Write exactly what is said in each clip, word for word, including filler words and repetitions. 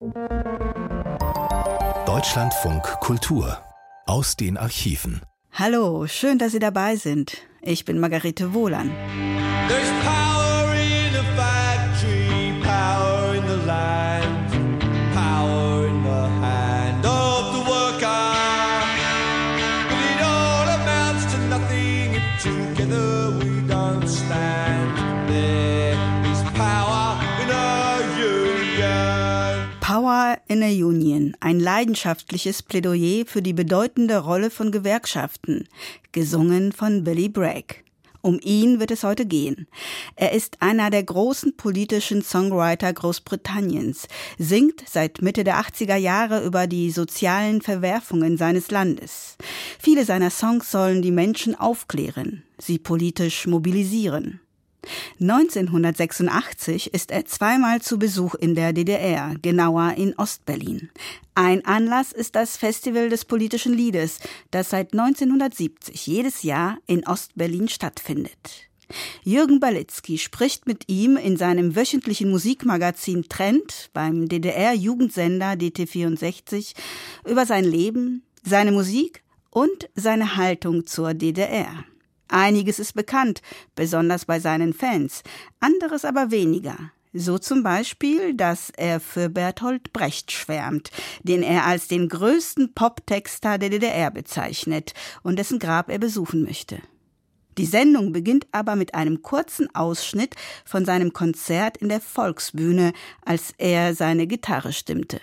Deutschlandfunk Kultur aus den Archiven. Hallo, schön, dass Sie dabei sind. Ich bin Margarete Wohlan. There's power in a factory, power in the land, power in the hand of the worker. But it all amounts to nothing if together we don't stand. There is power in a union. Power in a Union, ein leidenschaftliches Plädoyer für die bedeutende Rolle von Gewerkschaften, gesungen von Billy Bragg. Um ihn wird es heute gehen. Er ist einer der großen politischen Songwriter Großbritanniens, singt seit Mitte der achtziger Jahre über die sozialen Verwerfungen seines Landes. Viele seiner Songs sollen die Menschen aufklären, sie politisch mobilisieren. neunzehnhundertsechsundachtzig ist er zweimal zu Besuch in der D D R, genauer in Ostberlin. Ein Anlass ist das Festival des politischen Liedes, das seit neunzehnhundertsiebzig jedes Jahr in Ostberlin stattfindet. Jürgen Balitzky spricht mit ihm in seinem wöchentlichen Musikmagazin Trend beim D D R-Jugendsender D T vierundsechzig über sein Leben, seine Musik und seine Haltung zur D D R. Einiges ist bekannt, besonders bei seinen Fans, anderes aber weniger. So zum Beispiel, dass er für Bertolt Brecht schwärmt, den er als den größten Poptexter der D D R bezeichnet und dessen Grab er besuchen möchte. Die Sendung beginnt aber mit einem kurzen Ausschnitt von seinem Konzert in der Volksbühne, als er seine Gitarre stimmte.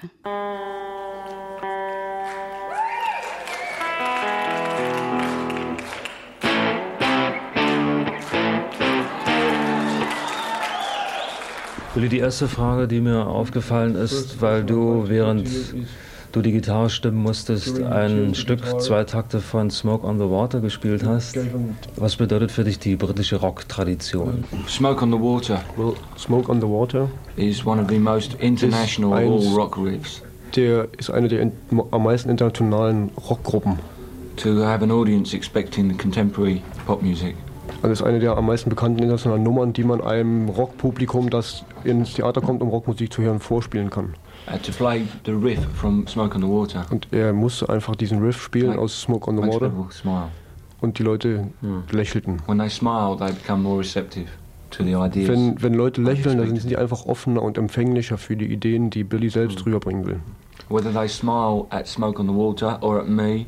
Willi, die erste Frage, die mir aufgefallen ist, weil du, während du die Gitarre stimmen musstest, ein Stück, zwei Takte von Smoke on the Water gespielt hast. Was bedeutet für dich die britische Rock-Tradition? Smoke on the Water. Well, Smoke on the Water is one of the most international of all rock groups. Der ist eine der am meisten internationalen Rockgruppen. To have an audience expecting contemporary pop music. Also ist eine der am meisten bekannten internationalen Nummern, die man einem Rockpublikum, das ins Theater kommt, um Rockmusik zu hören, vorspielen kann. Uh, to play the riff from Smoke on the Water. Und er musste einfach diesen Riff spielen Like, aus Smoke on the Water. Smile. Und die Leute hmm. lächelten. When they smile, they become more receptive to the ideas. Wenn, wenn Leute lächeln, dann sind die einfach offener und empfänglicher für die Ideen, die Billy selbst hmm. rüberbringen will. Whether they smile at Smoke on the Water or at me.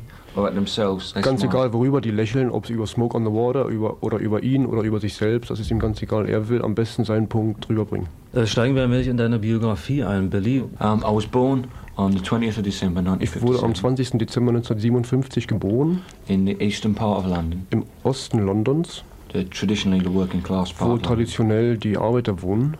Ganz smile. Egal, worüber die lächeln, ob sie über Smoke on the Water über, oder über ihn oder über sich selbst, das ist ihm ganz egal. Er will am besten seinen Punkt rüberbringen. Äh, steigen wir ein wenig in deine Biografie ein, Billy. Um, I was born on the twentieth of December nineteen fifty-seven. Ich wurde am zwanzigsten Dezember neunzehnhundertsiebenundfünfzig geboren. In the eastern part of London. Im Osten Londons. The, traditionally the working class part. Wo traditionell die Arbeiter wohnen.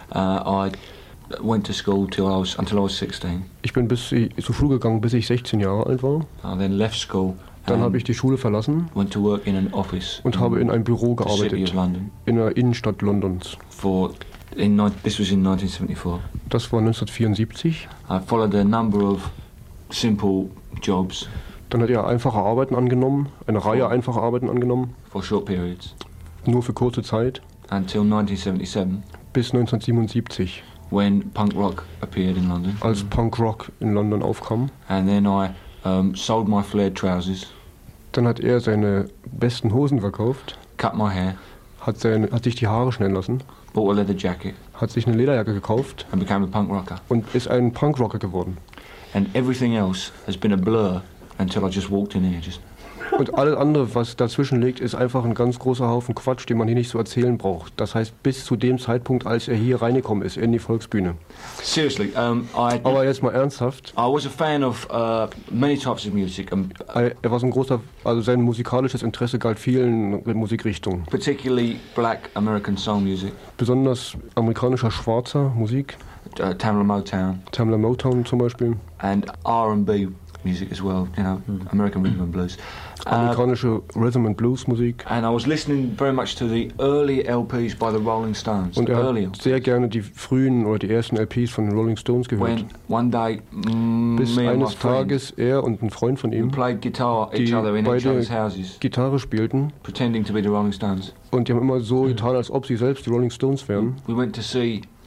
Uh, I went to school till I was, until I was sixteen. Ich bin bis zur Schule gegangen, bis ich sechzehn Jahre alt war. I then left school. Dann habe ich die Schule verlassen. Went to work in an office. Und habe in einem Büro gearbeitet. City of London. In der Innenstadt Londons. For in this was in nineteen seventy-four. Das war neunzehnhundertvierundsiebzig. I followed a number of simple jobs. Dann hat er einfache Arbeiten angenommen, eine for, Reihe einfacher Arbeiten angenommen. For short periods. Nur für kurze Zeit. Until nineteen seventy-seven. Bis neunzehnhundertsiebenundsiebzig. When punk rock appeared in London. Als Punk Rock in London aufkam. And then I um, sold my flared trousers. Dann hat er seine besten Hosen verkauft. Cut my hair. Hat, seine, hat sich die Haare schneiden lassen. Bought a leather jacket. Hat sich eine Lederjacke gekauft. And became a punk rocker. Und ist ein Punkrocker geworden. And everything else has been a blur until I just walked in here. Just Und alles andere, was dazwischen liegt, ist einfach ein ganz großer Haufen Quatsch, den man hier nicht zu erzählen braucht. Das heißt, bis zu dem Zeitpunkt, als er hier reingekommen ist, in die Volksbühne. Seriously, um, I, Aber jetzt mal ernsthaft. I was a fan of uh, many types of music. Um, er war so ein großer, also sein musikalisches Interesse galt vielen Musikrichtungen. Particularly black American soul music. Besonders amerikanischer schwarzer Musik. Uh, Tamla Motown. Tamla Motown zum Beispiel. And R and B music as well, you know, mm. American rhythm and blues. Amerikanische uh, Rhythm and Blues Musik. And I was listening very much to the early L Ps by the Rolling Stones. Und er hat sehr gerne die frühen oder die ersten L Ps von den Rolling Stones gehört. When one day, mm, Bis eines Tages er und ein Freund von ihm, played guitar each other in each other's houses, Gitarre spielten, pretending to be the Rolling Stones. Und die haben immer so getan, als ob sie selbst die Rolling Stones wären. We went to see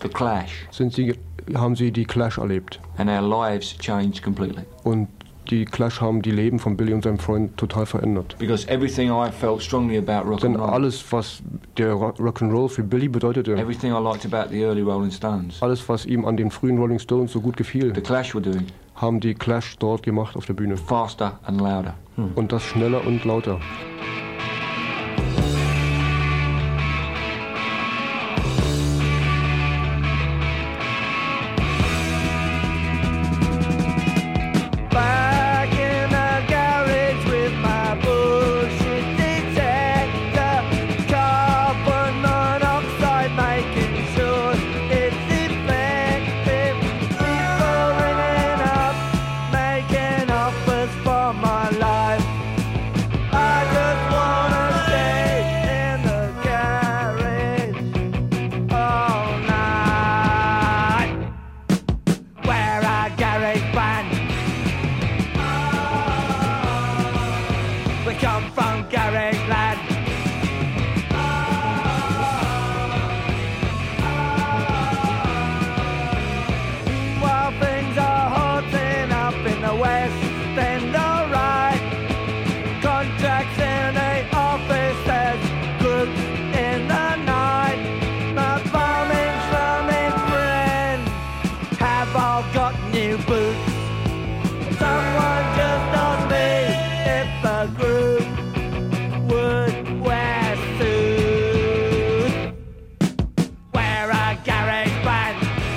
the Clash. sind sie, haben sie die Clash erlebt. And our lives changed completely. Und die Clash haben die Leben von Billy und seinem Freund total verändert. Because everything I felt strongly about rock Denn and roll, alles, was der Ro- Rock'n'Roll für Billy bedeutete, everything I liked about the early Rolling Stones, alles, was ihm an den frühen Rolling Stones so gut gefiel, the Clash were doing, haben die Clash dort gemacht auf der Bühne. faster and louder. Und das schneller und lauter. Back in the garage with my bullshit detector, carbon monoxide making sure it's effective. People ringing up, making offers for my life. I just wanna stay in the garage all night. We're a garage band. We come from garage land. While things are hotting up in the west end, alright. Contracts in the office, there's groups in the night. My farming, slumming friends have all got new boots. Someone just asked me if the group would wear suits. We're a garage band.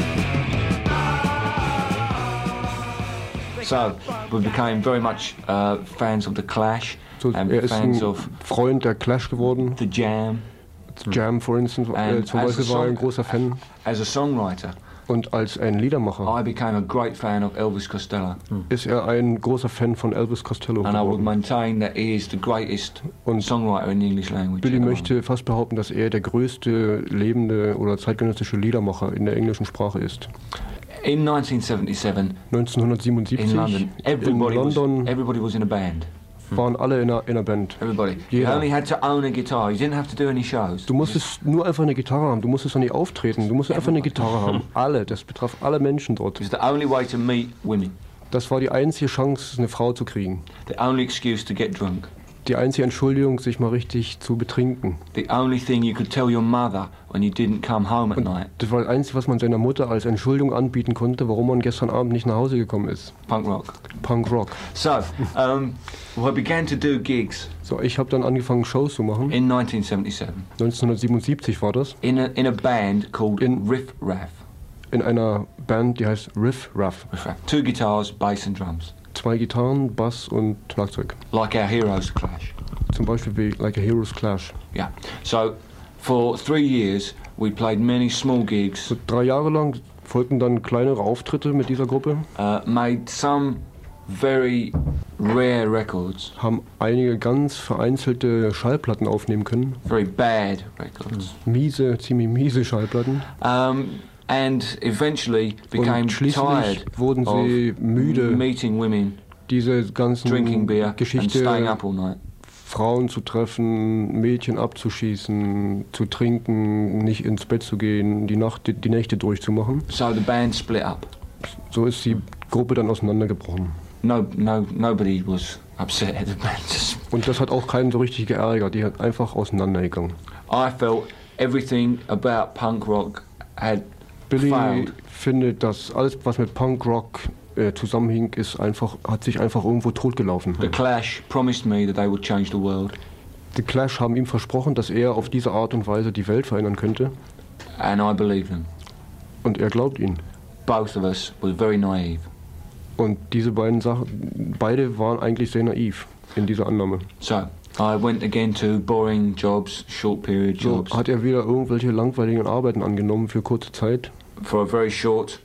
So we became very much uh, fans of the Clash So, and er ist fans ein of Freund der Clash geworden. the Jam. Jam, for instance, äh, And zum as Beispiel a war er ein song- großer Fan. As a songwriter, Und als ein Liedermacher I became a great fan of Elvis Costello, ist er ein großer Fan von Elvis Costello and I would geworden. maintain that he is the greatest Und songwriter in the English language. Billy at the moment. möchte fast behaupten, dass er der größte lebende oder zeitgenössische Liedermacher in der englischen Sprache ist. In nineteen seventy-seven, neunzehnhundertsiebenundsiebzig in London, in everybody was, London everybody was in a band. waren alle in einer, in einer Band. Everybody. You Jeder. only had to own a guitar. You didn't have to do any shows. Du musstest nur einfach eine Gitarre haben, du musstest auch nicht auftreten, du musstest einfach eine Gitarre haben. Alle, das betraf alle Menschen dort. It was the only way to meet women. Das war die einzige Chance, eine Frau zu kriegen. The only excuse to get drunk. Die einzige Entschuldigung, sich mal richtig zu betrinken. The only thing you could tell your mother when you didn't come home at Und night. das war das Einzige, was man seiner Mutter als Entschuldigung anbieten konnte, warum man gestern Abend nicht nach Hause gekommen ist. Punk rock. Punk Rock. So, um, well, I began to do gigs So, ich habe dann angefangen, Shows zu machen. in nineteen seventy-seven neunzehnhundertsiebenundsiebzig war das. in a, in a band called In- Riff Raff. In einer Band, die heißt Riff Raff. Riff Raff. Two guitars, bass and drums. Zwei Gitarren, Bass und Schlagzeug. Like our heroes Clash. Zum Beispiel wie Like a Heroes Clash. Yeah. So, for three years, we played many small gigs, So, drei Jahre lang folgten dann kleinere Auftritte mit dieser Gruppe, uh, made some very rare records, haben einige ganz vereinzelte Schallplatten aufnehmen können. very bad records, Miese, ziemlich miese Schallplatten. um, and eventually became Und schließlich tired wurden of sie müde, meeting women, diese ganzen drinking beer, and staying Geschichte, up all night. Frauen zu treffen, Mädchen abzuschießen, zu trinken, nicht ins Bett zu gehen, die, Nacht, die Nächte durchzumachen. So the band split up. So ist die Gruppe dann auseinandergebrochen. No, no, nobody was upset. The band just. Und das hat auch keinen so richtig geärgert, die hat einfach auseinandergegangen. I felt everything about punk rock had Billy failed. findet, dass alles, was mit Punkrock äh, zusammenhing, ist einfach, hat sich einfach irgendwo totgelaufen. The Clash promised me that they would change the world, Die Clash haben ihm versprochen, dass er auf diese Art und Weise die Welt verändern könnte. and I believed them. Und er glaubt ihnen. Both of us were very naive. Und diese beiden Sachen, beide waren eigentlich sehr naiv in dieser Annahme. So I went again to boring jobs, short period So jobs, hat er wieder irgendwelche langweiligen Arbeiten angenommen für kurze Zeit. for a very short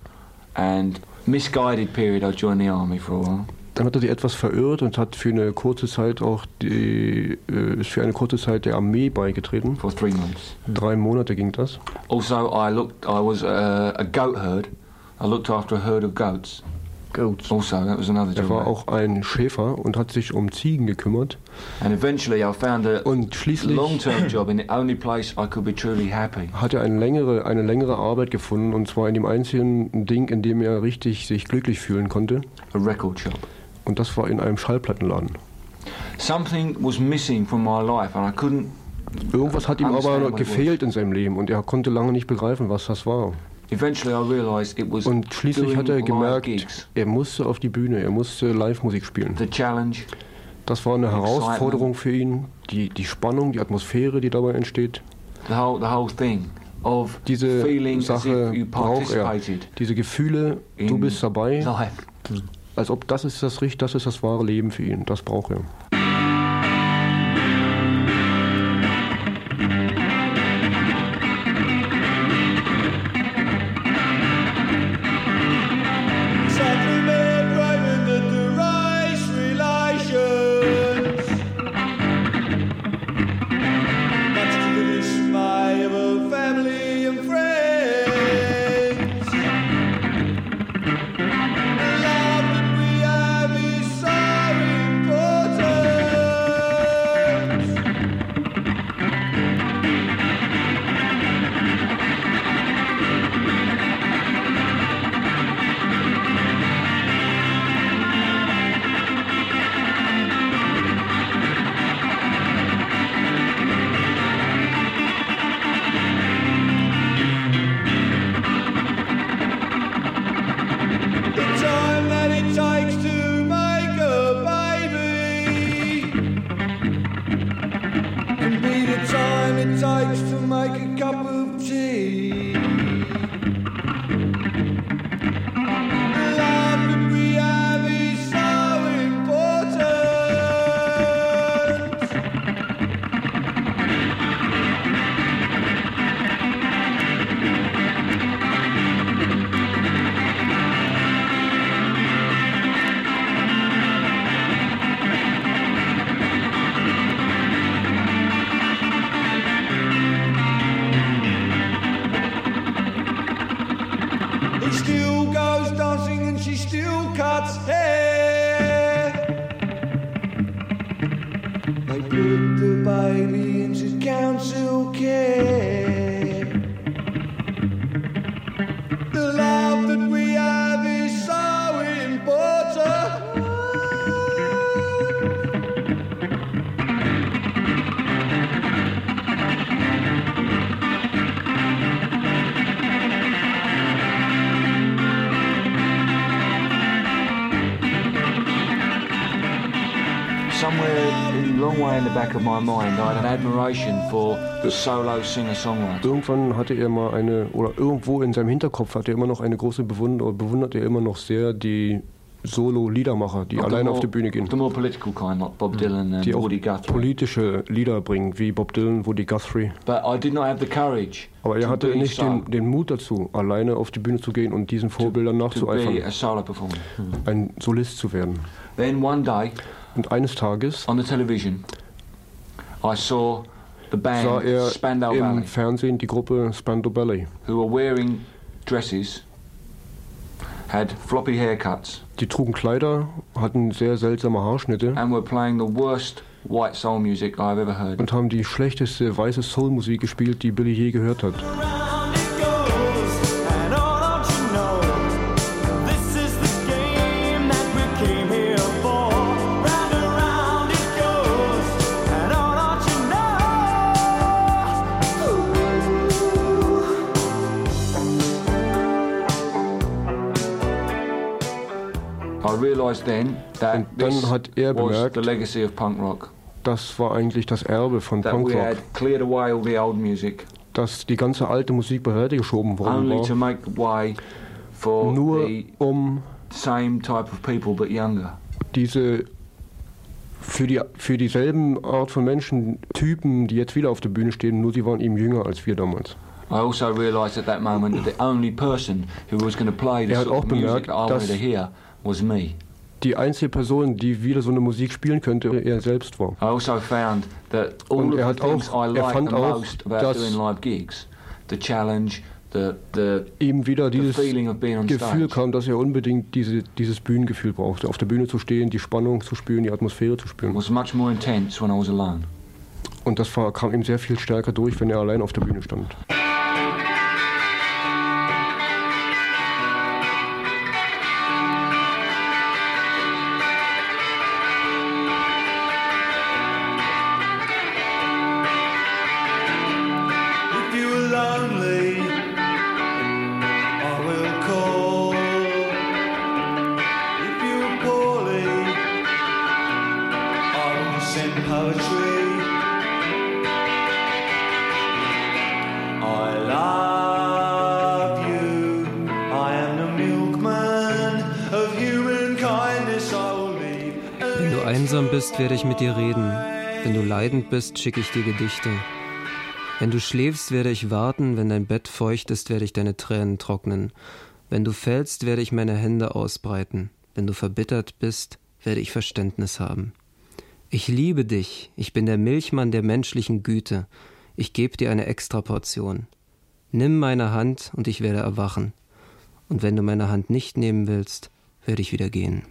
and misguided period. I joined the army for a while. Dann hat er sich etwas verirrt und hat für eine kurze Zeit auch die, äh, ist für eine kurze Zeit der Armee beigetreten. For three months. Drei Monate ging das. Also, I looked. I was a, a goat herd. I looked after a herd of goats. goats also. That was another job. Er war auch ein Schäfer und hat sich um Ziegen gekümmert. And eventually I found a und schließlich long-term job in the only place I could be truly happy. Hat er eine längere, eine längere Arbeit gefunden, und zwar in dem einzigen Ding, in dem er richtig sich glücklich fühlen konnte. A record shop. Und das war in einem Schallplattenladen. Something was missing from my life and I couldn't. Irgendwas hat ihm aber gefehlt in seinem Leben und er konnte lange nicht begreifen, was das war. Eventually I realized it was und schließlich hat er gemerkt, gigs. er musste auf die Bühne, er musste Live-Musik spielen. The challenge, das war eine Herausforderung für ihn, die, die Spannung, die Atmosphäre, die dabei entsteht. The whole, the whole thing of Diese feeling Sache as if you braucht er. Diese Gefühle, du bist dabei, life. als ob das ist das, das ist das wahre Leben für ihn. Das braucht er. Irgendwann hatte er mal eine, oder irgendwo in seinem Hinterkopf hatte er immer noch eine große Bewunderung, bewundert er immer noch sehr die Solo-Liedermacher, die alleine more, auf die Bühne gehen. The more political kind, like Bob Dylan and die auch Woody Guthrie. Politische Lieder bringen, wie Bob Dylan, Woody Guthrie. But I did not have the courage. Aber er hatte nicht so. den, den Mut dazu, alleine auf die Bühne zu gehen und diesen Vorbildern nachzueifern. To be a solo performer. Ein Solist zu werden. Then one day, und eines Tages, on the television, I saw the band sah er Spandau im Ballet, Fernsehen die Gruppe Spandau Ballet, who were wearing dresses, had floppy haircuts. Die trugen Kleider, hatten sehr seltsame Haarschnitte and were playing the worst white soul music I've ever heard. Und haben die schlechteste weiße Soul-Musik gespielt, die Billy je gehört hat. Then that und dann hat er bemerkt, the legacy of punk rock. Das war eigentlich das Erbe von that Punkrock. We had cleared away all the old music. Dass die ganze alte Musik beiseite geschoben worden Only war. To make way for Nur the um same type of people but younger. Diese für die für dieselben Art von Menschen, Typen, die jetzt wieder auf der Bühne stehen, nur sie waren eben jünger als wir damals. I also realized at that moment that the only person who was going to play the er hat sort auch of music bemerkt, that I wanted to hear was me. Die einzige Person, die wieder so eine Musik spielen könnte, er selbst war. I also found that all Und of er the hat things auch, I er like fand the auch, most about doing live gigs, the challenge, The, the, ihm wieder dieses feeling of being on Gefühl stage. kam, dass er unbedingt diese, dieses Bühnengefühl brauchte, auf der Bühne zu stehen, die Spannung zu spüren, die Atmosphäre zu spüren. Was much more intense when I was alone. Und das war, kam ihm sehr viel stärker durch, wenn er allein auf der Bühne stand. Wenn du einsam bist, werde ich mit dir reden. Wenn du leidend bist, schicke ich dir Gedichte. Wenn du schläfst, werde ich warten. Wenn dein Bett feucht ist, werde ich deine Tränen trocknen. Wenn du fällst, werde ich meine Hände ausbreiten. Wenn du verbittert bist, werde ich Verständnis haben. Ich liebe dich. Ich bin der Milchmann der menschlichen Güte. Ich gebe dir eine Extraportion. Nimm meine Hand und ich werde erwachen. Und wenn du meine Hand nicht nehmen willst, werde ich wieder gehen.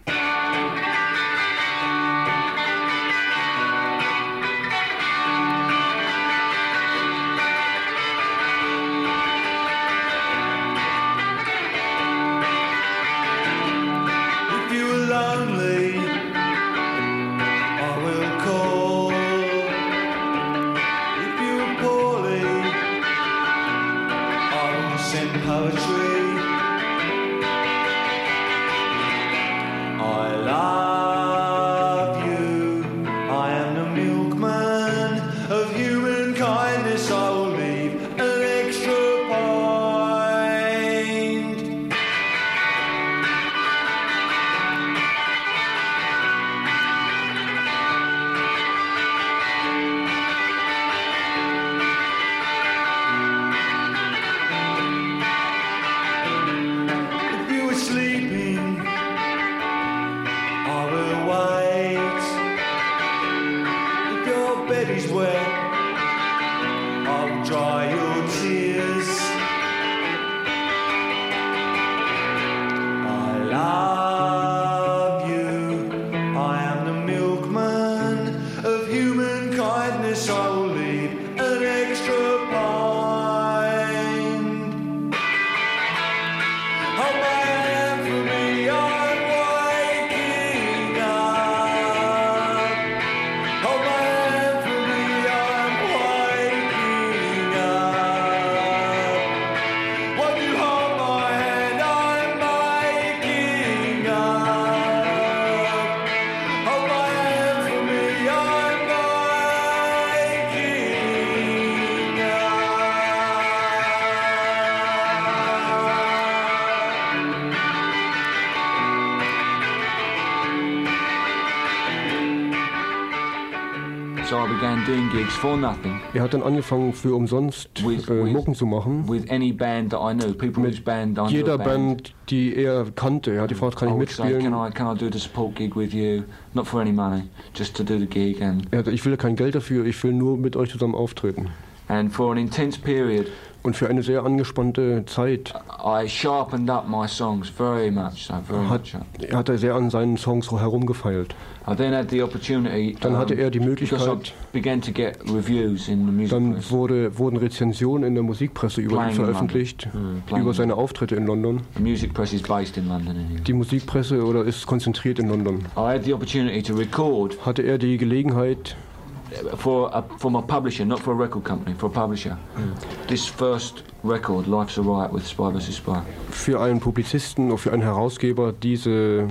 Er hat dann angefangen, für umsonst with, äh, with, Mucken zu machen. With any band that I knew, people Mit whose band I jeder knew Band, die er kannte. Er hat gefragt, kann ich mitspielen? Say, can I, can I do the support gig with you? Not for any money, just to do the gig. And er hat, ich will kein Geld dafür, ich will nur mit euch zusammen auftreten. And for an intense period, und für eine sehr angespannte Zeit I sharpened up my songs very much, so very hat, much. er hat er sehr an seinen Songs herumgefeilt. I then had the opportunity, dann hatte er die um, Möglichkeit, began to get reviews in the music dann press. wurde, wurden Rezensionen in der Musikpresse über ihn veröffentlicht, mm, über seine Auftritte in London. The music press is based in London. Anyway. Die Musikpresse oder ist konzentriert in London. I had the opportunity to record. Hatte er die Gelegenheit, For a, for my publisher, not for a record company, for a publisher. Mm. This first record, Life's Alright with Spy versus. Spy. Für einen Publizisten oder für einen Herausgeber diese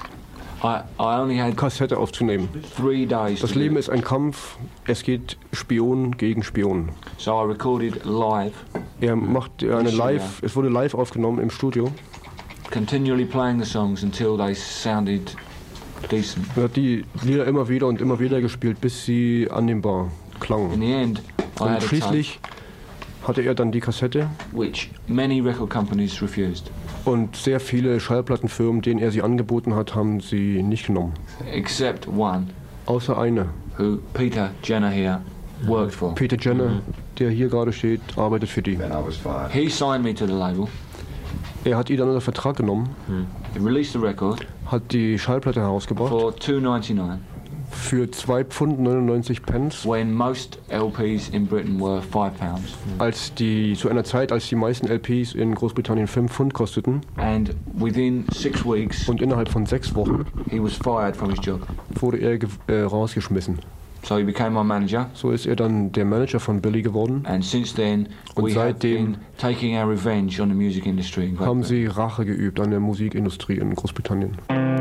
I, I only had Kassette aufzunehmen. Three days das Leben ist ein Kampf, es geht Spion gegen Spion. So I recorded live. Er macht eine live, es wurde live aufgenommen im Studio. Continually playing the songs until they sounded decent. Er hat die Lieder immer wieder und immer wieder gespielt, bis sie annehmbar klangen. In the end, I und had schließlich hatte er dann die Kassette, which many record companies refused. Und sehr viele Schallplattenfirmen, denen er sie angeboten hat, haben sie nicht genommen. Except one. Außer eine. Who Peter Jenner here worked for. Peter Jenner, Mhm. der hier gerade steht, arbeitet für die. He signed me to the label. Er hat ihn dann unter Vertrag genommen, He released the record hat die Schallplatte herausgebracht for two ninety-nine, für zwei Pfund neunundneunzig Pence, when most L Ps in Britain were five pounds. als die, zu einer Zeit, als die meisten L Ps in Großbritannien fünf Pfund kosteten. And within six weeks, Und innerhalb von sechs Wochen he was fired from his job. wurde er ge- äh, rausgeschmissen. So he became my manager. So ist er dann der Manager von Billy geworden. And since then, Und we have seitdem been taking our revenge on the music industry in Great haben Britain. sie Rache geübt an der Musikindustrie in Großbritannien.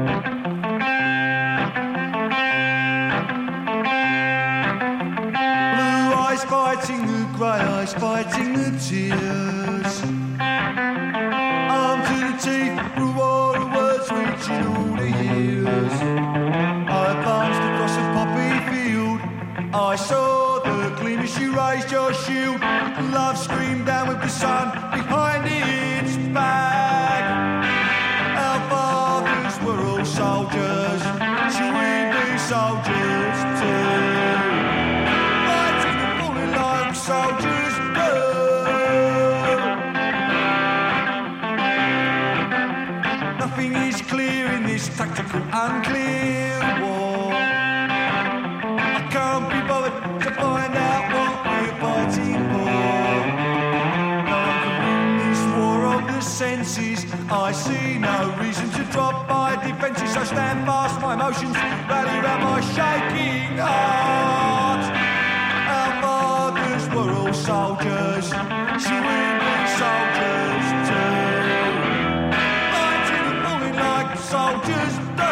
Blue eyes fighting the grey eyes, fighting the tears. Armed to the teeth, through all the words, reaching all the years. I advanced across a poppy field. I saw the gleam as you raised your shield. Love screamed down with the sun behind its back. Our fathers were all soldiers. Should we be soldiers too? Soldiers do. Nothing is clear in this tactical, unclear war. I can't be bothered to find out what we're fighting for. No one can win this war of the senses. I see no reason to drop my defences. I stand fast, my emotions rally round my shaking heart. We're all soldiers, should we be soldiers too? Fighting and falling like soldiers do.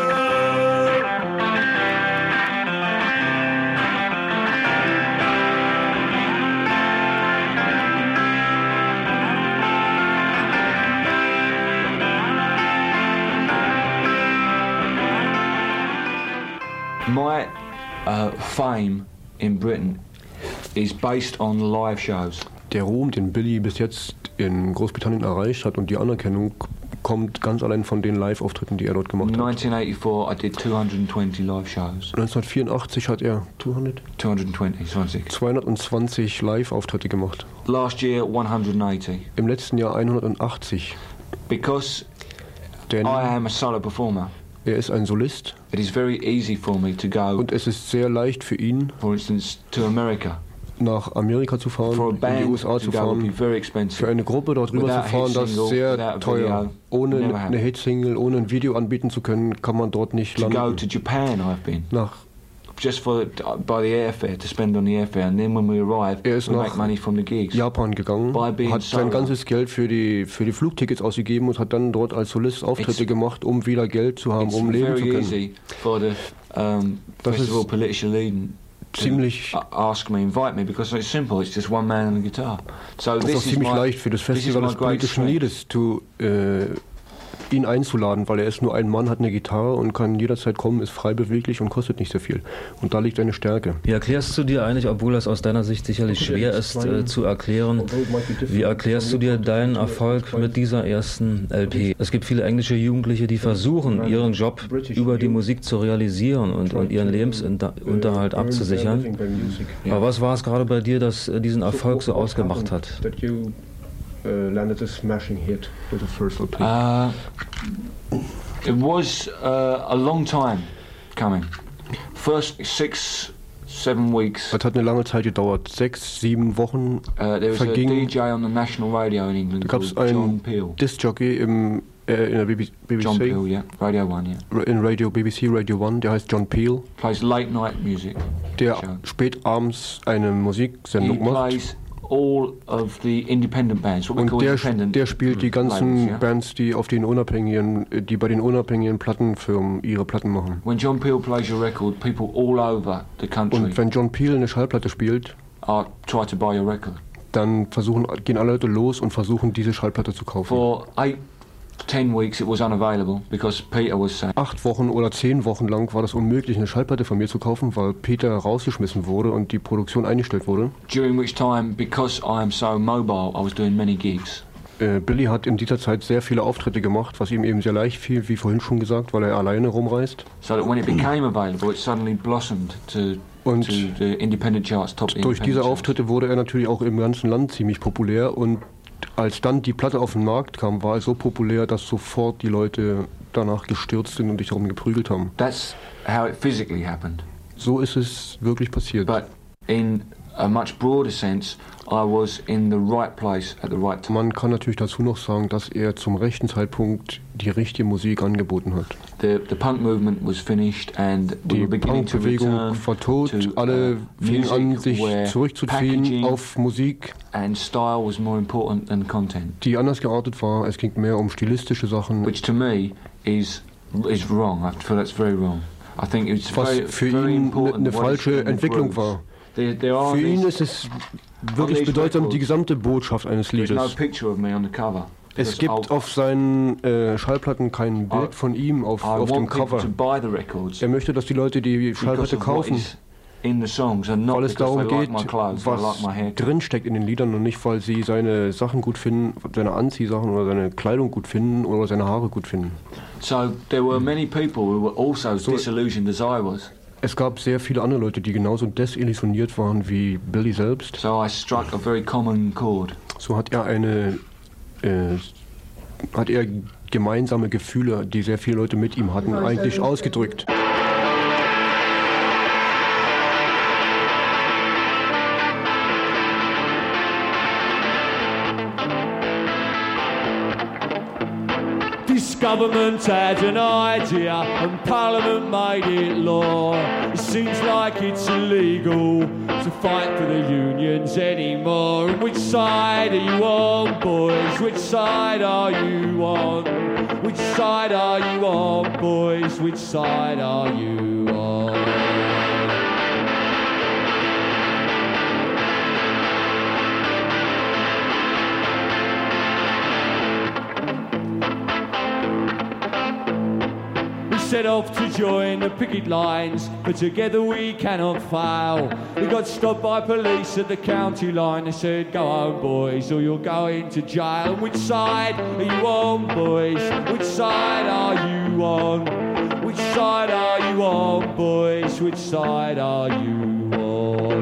My uh, fame in Britain is based on live shows. Der Ruhm, den Billy bis jetzt in Großbritannien erreicht hat, und die Anerkennung kommt ganz allein von den Live-Auftritten, die er dort gemacht hat. nineteen eighty-four, I did two hundred twenty live shows. neunzehnhundertvierundachtzig hat er zweihundert? two hundred twenty, twenty-six. zweihundertzwanzig Live-Auftritte gemacht. Last year, one hundred eighty. Im letzten Jahr hundertachtzig. Because Denn I am a solo performer, er ist ein Solist it is very easy for me to go, und es ist sehr leicht für ihn, for instance, to America. nach Amerika zu fahren, For a in die band U S A to zu go would be fahren. very expensive. Für eine Gruppe dort rüber Without zu fahren, hit das single, ist without sehr a teuer. video, Ohne never eine happened. Hitsingle, ohne ein Video anbieten zu können, kann man dort nicht To go landen. to Japan, I've been. Nach, Just for the, by the airfare, to spend on the airfare, and then when we arrive, Er ist we nach make money from the gigs. Japan gegangen, By being hat sein solo. ganzes Geld für die, für die Flugtickets ausgegeben und hat dann dort als Solist Auftritte It's- gemacht, um wieder Geld zu haben, It's um leben zu very können. easy for the um, Das ist festival political lead to ziemlich- a- ask me, invite me, because it's simple. It's just one man and a guitar. So Das ist auch this is ziemlich my, leicht für das this is Festival my des great politischen strength. Liedes, zu, äh, ihn einzuladen, weil er ist nur ein Mann, hat eine Gitarre und kann jederzeit kommen, ist frei beweglich und kostet nicht sehr viel. Und da liegt eine Stärke. Wie erklärst du dir eigentlich, obwohl das aus deiner Sicht sicherlich schwer ist äh, zu erklären, wie erklärst du dir deinen Erfolg mit dieser ersten L P? Es gibt viele englische Jugendliche, die versuchen, ihren Job über die Musik zu realisieren und, und ihren Lebensunterhalt abzusichern. Aber was war es gerade bei dir, das äh, diesen Erfolg so ausgemacht hat? Uh, landed a smashing hit with the first L P. Uh, it was uh, a long time coming. First six, seven weeks. Es hat eine lange Zeit gedauert, sechs, sieben Wochen Uh, there was a D vergingen. J on the national radio in England Da gab es called John einen Peel. Disc-Jockey im, äh, in der B B C, John Peel, yeah, Radio One, yeah. in Radio B B C Radio One, der heißt John Peel, Plays late night music. der Show. spät abends eine He Musiksendung macht. plays all of the independent bands, what we Und call der, independent. der spielt die ganzen labels, yeah? Bands, die auf den unabhängigen, die bei den unabhängigen Plattenfirmen ihre Platten machen. When John Peel plays a record, people all over the country Und wenn John Peel eine Schallplatte spielt, are try to buy your record. dann versuchen, gehen alle Leute los und versuchen, diese Schallplatte zu kaufen. For eight, ten weeks, it was unavailable because Peter was saying, Acht Wochen oder zehn Wochen lang war das unmöglich, eine Schallplatte von mir zu kaufen, weil Peter rausgeschmissen wurde und die Produktion eingestellt wurde. during which time, because I am so mobile, I was doing many gigs. Äh, Billy hat in dieser Zeit sehr viele Auftritte gemacht, was ihm eben sehr leicht fiel, wie vorhin schon gesagt, weil er alleine rumreist. So that when it became available, it suddenly blossomed to Und to the independent charts, top durch independent diese charts. Auftritte wurde er natürlich auch im ganzen Land ziemlich populär. Und als dann die Platte auf den Markt kam, war er so populär, dass sofort die Leute danach gestürzt sind und sich darum geprügelt haben. That's how it physically happened. So ist es wirklich passiert. But in a much broader sense, I was in the right place at the right time. Man kann natürlich dazu noch sagen, dass er zum rechten Zeitpunkt die richtige Musik angeboten hat. The, the punk movement was finished and we Die were beginning to Punkbewegung return war tot, to, alle uh, fingen an, music sich where zurückzuziehen packaging auf Musik, and style was more important than content, die anders geartet war. Es ging mehr um stilistische Sachen, which to me is is wrong. I feel that's very wrong. I think it's was very, für very ihn important eine what is falsche in the Entwicklung grooves. war. There, there are Für ihn these- ist es wirklich bedeutsam, die gesamte Botschaft eines There's no Liedes. picture of me on the cover. Es because gibt I'll- auf seinen äh, Schallplatten kein I- Bild von ihm auf, I auf dem want people Cover. to buy the records Er möchte, dass die Leute die because Schallplatte of what kaufen, is in the songs and not weil es because darum they like geht, my clothes, they like was my haircut. drinsteckt in den Liedern und nicht, weil sie seine Sachen gut finden, seine Anziehsachen oder seine Kleidung gut finden oder seine Haare gut finden. So there were many people who were also So- disillusioned as I was. Es gab sehr viele andere Leute, die genauso desillusioniert waren wie Billy selbst. So I struck a very common chord. So hat er eine, äh, hat er gemeinsame Gefühle, die sehr viele Leute mit ihm hatten, eigentlich ausgedrückt. This government had an idea and Parliament made it law. It seems like it's illegal to fight for the unions anymore. And which side are you on, boys? Which side are you on? Which side are you on, boys? Which side are you on? Set off to join the picket lines, but together we cannot fail. We got stopped by police at the county line. They said, go home, boys, or you'll go into jail. And which side are you on, boys? Which side are you on? Which side are you on, boys? Which side are you on?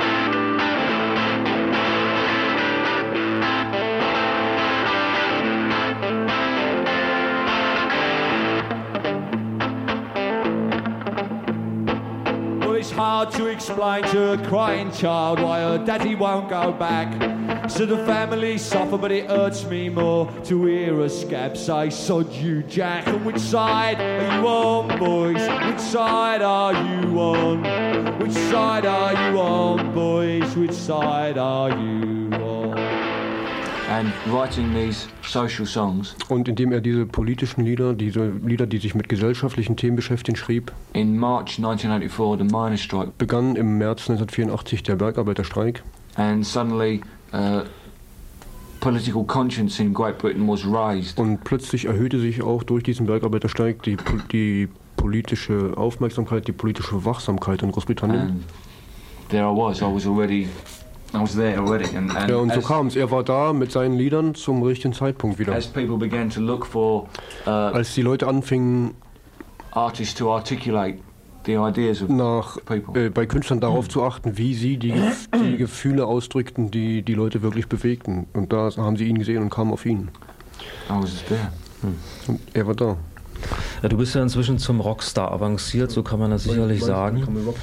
It's hard to explain to a crying child why her daddy won't go back. So the family suffer, but it hurts me more to hear a scab say, sod you, Jack. And which side are you on, boys? Which side are you on? Which side are you on, boys? Which side are you on? And writing these social songs Und indem er diese politischen Lieder, diese Lieder, die sich mit gesellschaftlichen Themen beschäftigen, schrieb, in March nineteen eighty-four, the miners' strike, begann im März neunzehnhundertvierundachtzig der Bergarbeiterstreik. and suddenly uh, political conscience in Great Britain was raised. Und plötzlich erhöhte sich auch durch diesen Bergarbeiterstreik die, die politische Aufmerksamkeit, die politische Wachsamkeit in Großbritannien. And there I was, I was already, I was there already. And, and Ja, und so as, kam es. Er war da mit seinen Liedern zum richtigen Zeitpunkt wieder. as people began to look for uh, Als die Leute anfingen, artists to articulate the ideas of nach, people, äh, bei Künstlern darauf zu achten, wie sie die, die Gefühle ausdrückten, die die Leute wirklich bewegten. Und da haben sie ihn gesehen und kamen auf ihn. I was there. Und er war da. Ja, du bist ja inzwischen zum Rockstar avanciert, so kann man das sicherlich sagen.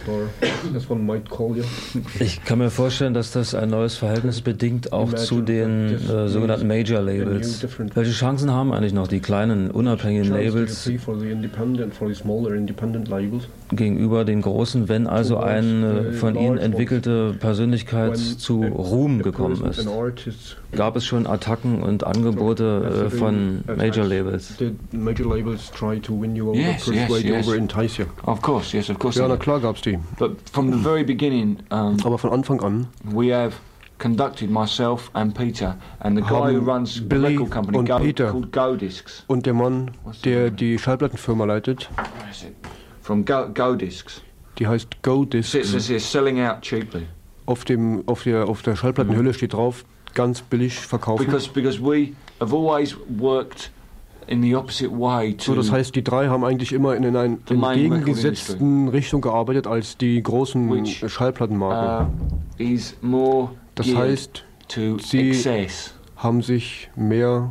Ich kann mir vorstellen, dass das ein neues Verhältnis bedingt auch zu den äh, sogenannten Major Labels. Welche Chancen haben eigentlich noch die kleinen, unabhängigen Labels gegenüber den großen, wenn also eine von ihnen entwickelte Persönlichkeit zu Ruhm gekommen ist? Gab es schon Attacken und Angebote äh, von Major Labels? Major Labels try to win you over, Yes, yes, persuade you yes. over, entice you. Of course, yes, of course. Ja, they na did. klar gab's die. But from the very beginning, um, Aber von Anfang an we have conducted myself and Peter and the guy Haben who runs the Billy record company und Go, Peter called Go Discs. und der Mann, der die Schallplattenfirma leitet, Where is it? From Go, Go Discs. die heißt Go Disc. It says here, selling out cheaply. Auf, dem, auf, der, auf der Schallplattenhülle steht drauf, ganz billig verkaufen. Because because we have always worked in the opposite way to So, das heißt, die drei haben eigentlich immer in einer the main entgegengesetzten Richtung gearbeitet als die großen Which, Schallplattenmarken. uh, is more Das geared heißt, to sie excess. haben sich mehr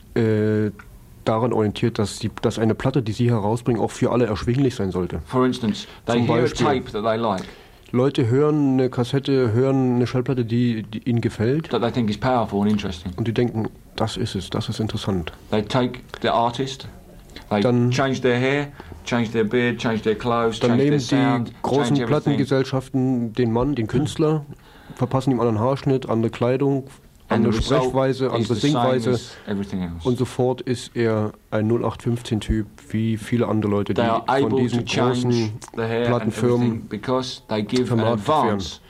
äh, daran orientiert, dass, die, dass eine Platte, die sie herausbringen, auch für alle erschwinglich sein sollte. For instance, they Zum hear a Beispiel. tape that they like, Leute hören eine Kassette, hören eine Schallplatte, die, die ihnen gefällt, that they think is powerful and interesting. und die denken, das ist es, das ist interessant. They take the artist, they Dann- change their hair, change their beard, change their clothes, Dann change nehmen their sound, die großen change everything. Plattengesellschaften den Mann, den Künstler, verpassen ihm anderen Haarschnitt, andere Kleidung, And andere the result Sprechweise, is andere the same Singweise, as everything else. und sofort ist er ein null acht fünfzehn-Typ wie viele andere Leute, die They are von able to diesen change großen the hair and Plattenfirmen everything because they give an vermarktet werden. advance,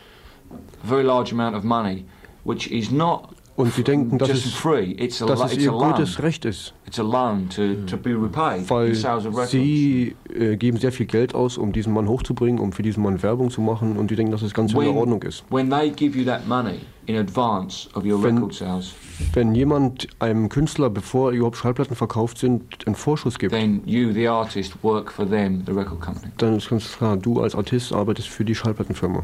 a very large amount of money, which is not Und sie denken, dass just es, free. It's a, dass lo- es it's ihr a loan. gutes Recht ist, It's a loan to, to be repaid in weil sales of records. sie äh, geben sehr viel Geld aus, um diesen Mann hochzubringen, um für diesen Mann Werbung zu machen, und die denken, dass es ganz in When- Ordnung ist. When they give you that money in advance of your Wenn- record sales, Wenn jemand einem Künstler, bevor überhaupt Schallplatten verkauft sind, einen Vorschuss gibt, then you, the artist, work for them, the record company. dann ist ganz klar, du als Artist arbeitest für die Schallplattenfirma.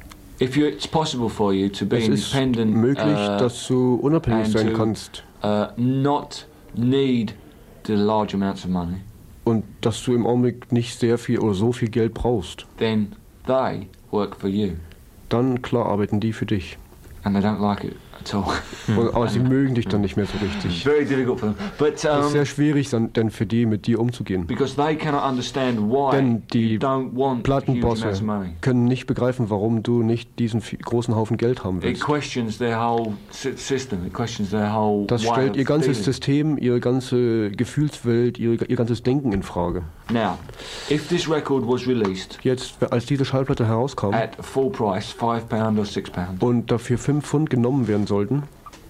If you, it's possible for you to be Es ist independent, möglich, uh, dass du unabhängig and sein to- kannst uh, not need the large amounts of money, und dass du im Augenblick nicht sehr viel oder so viel Geld brauchst. then they work for you, Dann, klar, arbeiten die für dich. and they don't like it at all. Und, aber sie mögen dich dann nicht mehr so richtig. Very difficult for them, but Es ist um, sehr schwierig, dann, denn für die mit dir umzugehen. because they cannot understand why Denn die you don't want huge amounts Plattenbosse of money. können nicht begreifen, warum du nicht diesen viel- großen Haufen Geld haben It willst. questions their whole sy- system. It questions their whole Das way stellt of ihr ganzes dealing. System, ihre ganze Gefühlswelt, ihre, ihr ganzes Denken in Frage. Now, if this record was released Jetzt, als diese Schallplatte herauskam at full price, five pound or six pound, und dafür fünf Pfund genommen werden sollten,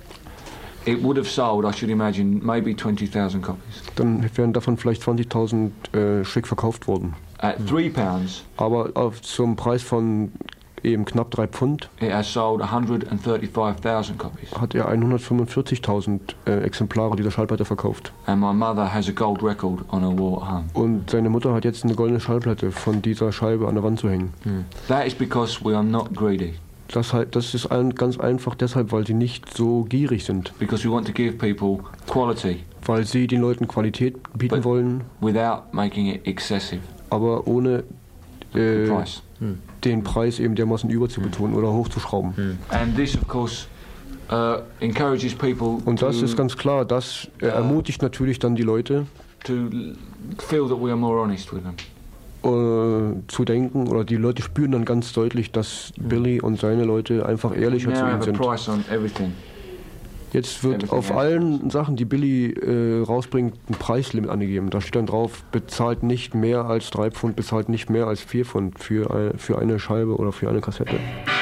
it would have sold, I should imagine, maybe twenty thousand copies. dann wären davon vielleicht zwanzigtausend äh, Stück verkauft worden. At three pounds, Aber auf, zum Preis von eben knapp drei Pfund it has sold one hundred thirty-five thousand copies. hat er hundertfünfundvierzigtausend äh, Exemplare dieser Schallplatte verkauft. And my mother has a gold record on her wall at home. Und seine Mutter hat jetzt eine goldene Schallplatte von dieser Scheibe an der Wand zu hängen. That is because we are not greedy. Das, halt, das ist ein, ganz einfach deshalb, weil sie nicht so gierig sind. Because we want to give people quality Weil sie den Leuten Qualität bieten But- wollen, without making it excessive. aber ohne The äh, price. den Preis eben dermaßen überzubetonen oder hochzuschrauben. And this, of course, uh, encourages people Und das to, ist ganz klar, das äh, ermutigt natürlich dann die Leute to l- feel that we are more honest with them. äh, zu denken, oder die Leute spüren dann ganz deutlich, dass Billy und seine Leute einfach ehrlicher Now zu ihnen have a sind. price on everything. Jetzt wird Everything auf else. allen Sachen, die Billy äh, rausbringt, ein Preislimit angegeben. Da steht dann drauf, bezahlt nicht mehr als drei Pfund, bezahlt nicht mehr als vier Pfund für, ein, für eine Scheibe oder für eine Kassette.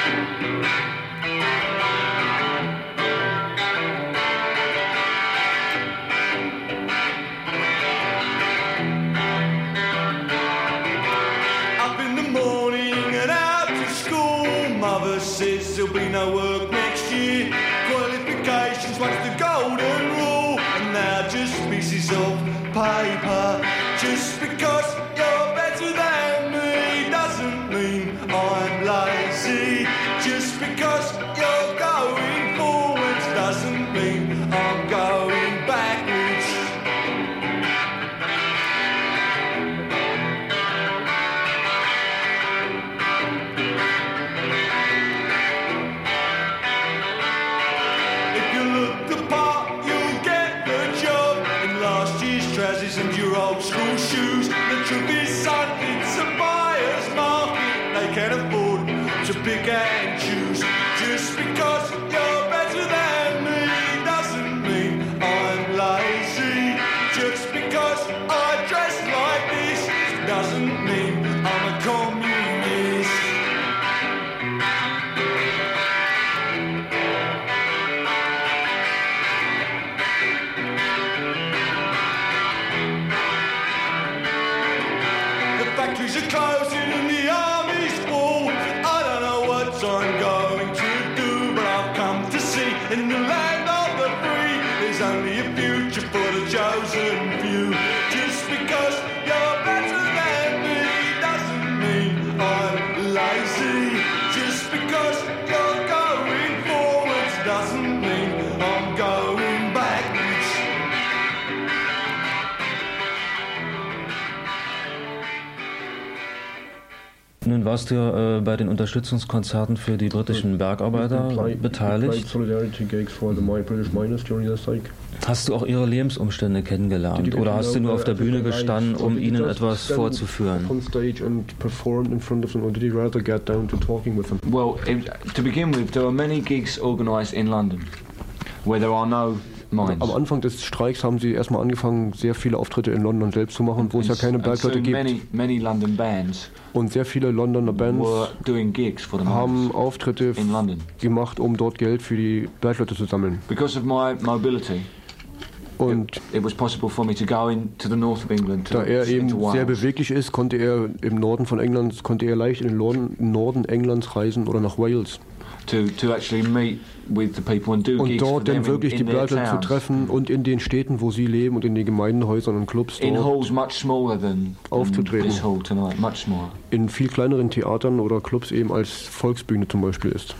Up in the morning and out to school. Mother says there'll be no work next year. Qualifications, what's the golden rule? And now just pieces of paper. Just because you're better than me doesn't mean I'm lazy. Just because you're going forwards doesn't mean I'm going backwards. If you look the part, you'll get the job. In last year's trousers and your old school shoes. The truth is, son, it's a buyer's market. They can afford to pick and choose. Just because you're better than me doesn't mean I'm lazy. Just because I dress like this doesn't mean I'm a communist. The factories are closing and the army's full. I don't know what I'm going to do, but I've come to see in the land of the free, there's only a future for the chosen Nun warst du ja äh, bei den Unterstützungskonzerten für die britischen Bergarbeiter beteiligt. Hast du auch ihre Lebensumstände kennengelernt oder hast du nur auf der Bühne gestanden, um ihnen etwas vorzuführen? Well, to begin with, there are many gigs organised in London where there are no mines. Am Anfang des Streiks haben sie erstmal angefangen, sehr viele Auftritte in London selbst zu machen, wo es ja keine Bergleute gibt. Many, many London bands Und sehr viele Londoner Bands were doing gigs for the haben Auftritte in London gemacht, um dort Geld für die Bergleute zu sammeln. Because of my mobility. Und it, it was possible for me to go into the north of England. To, da er eben into sehr beweglich ist, konnte er im Norden von England, konnte er leicht in den Norden, Norden Englands reisen oder nach Wales. To, to actually meet with the people and do und gigs dort for dann them wirklich in, in die Bergleute zu treffen und in den Städten, wo sie leben und in den Gemeindehäusern und Clubs in dort halls much smaller than, aufzutreten. Than this hall tonight, much smaller. In viel kleineren Theatern oder Clubs eben als Volksbühne zum Beispiel ist.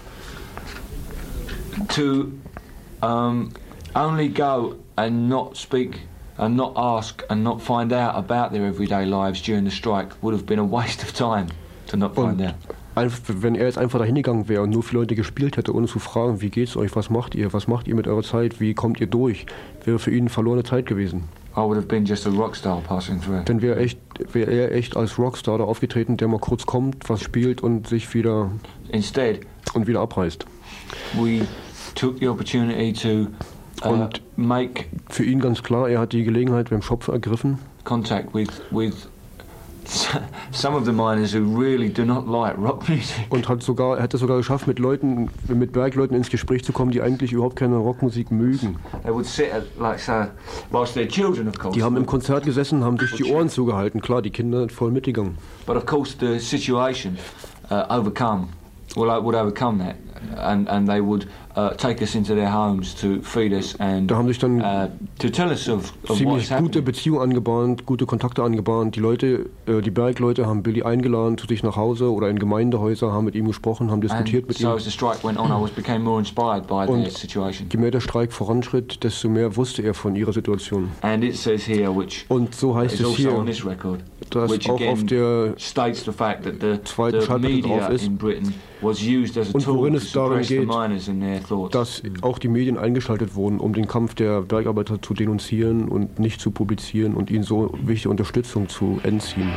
To um, only go and not speak and not ask and not find out about their everyday lives during the strike would have been a waste of time to not find out. Wenn er jetzt einfach dahin gegangen wäre und nur für Leute gespielt hätte, ohne zu fragen, wie geht's euch, was macht ihr, was macht ihr mit eurer Zeit, wie kommt ihr durch, wäre für ihn verlorene Zeit gewesen. I would have been just a rockstar passing through. Dann wäre echt, wäre er echt als Rockstar da aufgetreten, der mal kurz kommt, was spielt und sich wieder Instead, und wieder abreist. We took the opportunity to uh, und make für ihn ganz klar, er hat die Gelegenheit beim Schopf ergriffen. Contact with with some of the miners who really do not like rock music. Und hat sogar, er hat es sogar geschafft, mit Leuten, mit Bergleuten ins Gespräch zu kommen, die eigentlich überhaupt keine Rockmusik mögen. They would sit at, like so, whilst their children, of course. Die haben im Konzert gesessen, haben sich die Ohren zugehalten. Klar, die Kinder sind voll mitgegangen. But of course the situation uh, overcome, well, would overcome that, and and they would uh, take us into their homes to feed us and da haben sich dann uh, to tell us of, of ziemlich what's gute Beziehungen angebahnt, gute Kontakte angebahnt. Die Leute, äh, die Bergleute haben Billy eingeladen zu sich nach Hause oder in Gemeindehäuser, haben mit ihm gesprochen, haben diskutiert and mit so ihm. As the strike went on, I was became more inspired by Und their situation. je mehr der Streik voranschritt, desto mehr wusste er von ihrer Situation. And it says here, which Und so heißt is es hier, also on this record, dass which auch again auf der states the fact that the, zweiten the Schallplatte drauf media ist. in Britain was used as a Und tool worin to es darum suppress the geht, miners in their thoughts. dass auch die Medien eingeschaltet wurden, um den Kampf der Bergarbeiter zu denunzieren und nicht zu publizieren und ihnen so wichtige Unterstützung zu entziehen.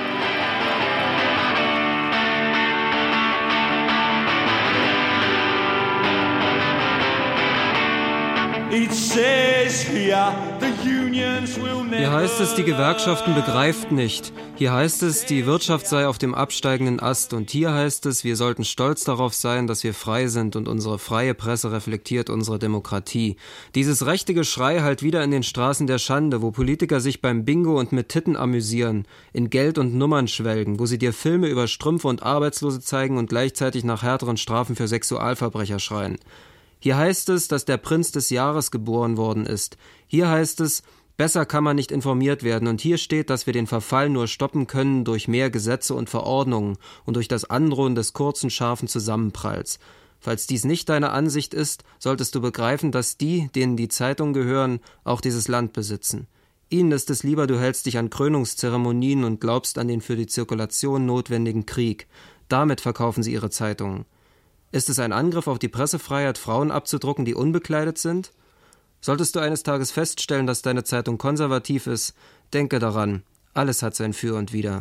Hier heißt es, die Gewerkschaften begreift nicht. Hier heißt es, die Wirtschaft sei auf dem absteigenden Ast. Und hier heißt es, wir sollten stolz darauf sein, dass wir frei sind und unsere freie Presse reflektiert unsere Demokratie. Dieses rechte Geschrei hallt wieder in den Straßen der Schande, wo Politiker sich beim Bingo und mit Titten amüsieren, in Geld und Nummern schwelgen, wo sie dir Filme über Strümpfe und Arbeitslose zeigen und gleichzeitig nach härteren Strafen für Sexualverbrecher schreien. Hier heißt es, dass der Prinz des Jahres geboren worden ist. Hier heißt es, besser kann man nicht informiert werden. Und hier steht, dass wir den Verfall nur stoppen können durch mehr Gesetze und Verordnungen und durch das Androhen des kurzen, scharfen Zusammenpralls. Falls dies nicht deine Ansicht ist, solltest du begreifen, dass die, denen die Zeitungen gehören, auch dieses Land besitzen. Ihnen ist es lieber, du hältst dich an Krönungszeremonien und glaubst an den für die Zirkulation notwendigen Krieg. Damit verkaufen sie ihre Zeitungen. Ist es ein Angriff auf die Pressefreiheit, Frauen abzudrucken, die unbekleidet sind? Solltest du eines Tages feststellen, dass deine Zeitung konservativ ist, denke daran, alles hat sein Für und Wider.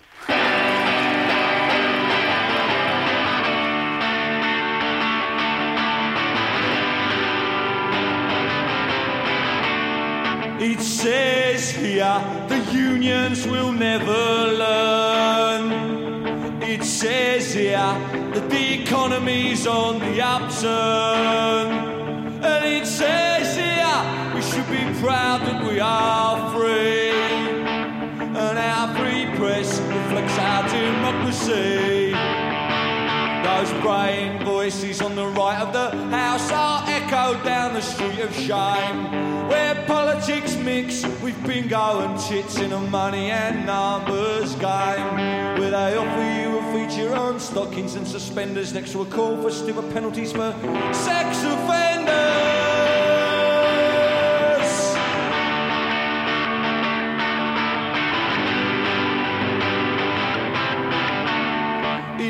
It says here the unions will never learn. It says here that the economy's on the upturn. And it says here we should be proud that we are free. And our free press reflects our democracy. Those braying voices on the right of the house are echoed down the street of shame, where politics mix with bingo and tits in a money and numbers game, where they offer you a feature on stockings and suspenders next to a call for stiffer penalties for sex offenders.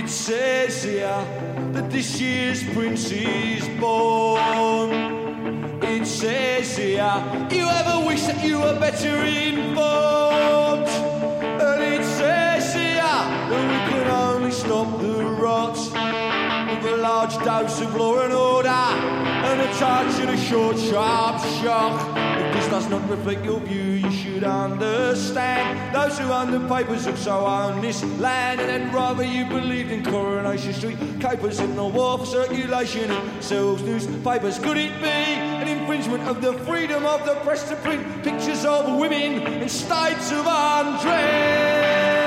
It says here that this year's prince is born. It says here, you ever wish that you were better informed? And it says here that we can only stop the rot with a large dose of law and order and a touch and a short, sharp shock. If this does not reflect your view, you should understand. Those who own the papers also own this land, and then rather you believed in Coronation Street capers in the war for circulation and sells newspapers. Could it be an infringement of the freedom of the press to print pictures of women in states of undress?